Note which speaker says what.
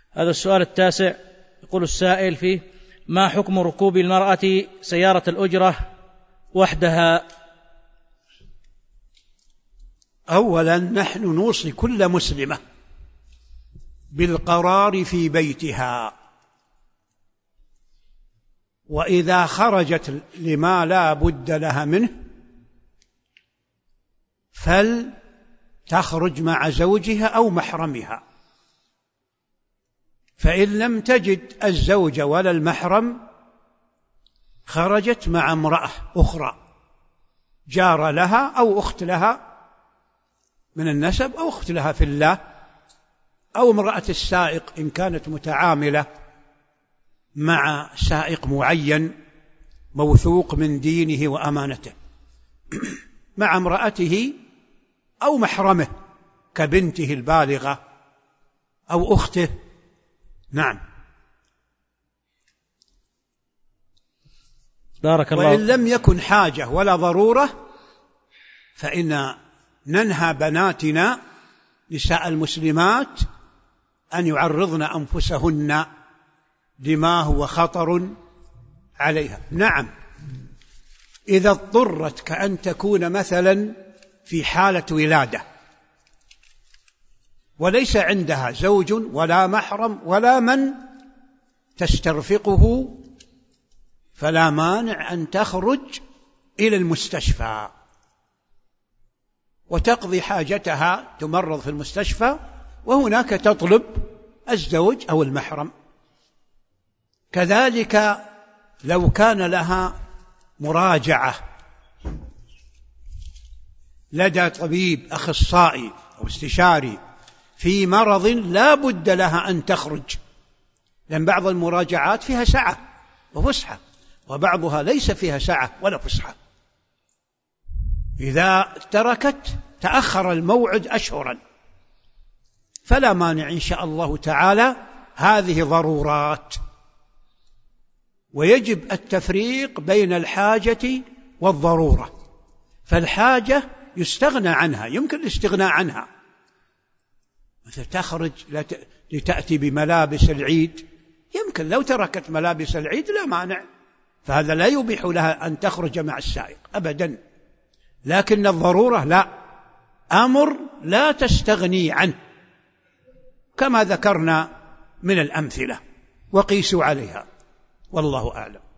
Speaker 1: هذا السؤال التاسع، يقول السائل فيه: ما حكم ركوب المرأة سيارة الأجرة وحدها؟
Speaker 2: أولا نحن نوصي كل مسلمة بالقرار في بيتها، وإذا خرجت لما لا بد لها منه فلتخرج مع زوجها أو محرمها، فإن لم تجد الزوج ولا المحرم خرجت مع امرأة أخرى، جار لها أو أخت لها من النسب أو أخت لها في الله، أو امرأة السائق إن كانت متعاملة مع سائق معين موثوق من دينه وأمانته، مع امرأته أو محرمه كبنته البالغة أو أخته. نعم.
Speaker 1: بارك الله.
Speaker 2: وإن لم يكن حاجة ولا ضرورة فإن ننهى بناتنا نساء المسلمات أن يعرضن أنفسهن لما هو خطر عليها. نعم، إذا اضطرت، كأن تكون مثلا في حالة ولادة وليس عندها زوج ولا محرم ولا من تسترفقه، فلا مانع أن تخرج إلى المستشفى وتقضي حاجتها، تمرض في المستشفى، وهناك تطلب الزوج أو المحرم. كذلك لو كان لها مراجعة لدى طبيب أخصائي أو استشاري في مرض لا بد لها أن تخرج، لأن بعض المراجعات فيها سعة وفسحة، وبعضها ليس فيها سعة ولا فسحة. إذا تركت تأخر الموعد أشهرا، فلا مانع إن شاء الله تعالى. هذه ضرورات، ويجب التفريق بين الحاجة والضرورة. فالحاجة يستغنى عنها، يمكن الاستغناء عنها، مثل تخرج لتأتي بملابس العيد، يمكن لو تركت ملابس العيد لا مانع، فهذا لا يبيح لها أن تخرج مع السائق أبدا. لكن الضرورة لا، أمر لا تستغني عنه، كما ذكرنا من الأمثلة، وقيسوا عليها، والله أعلم.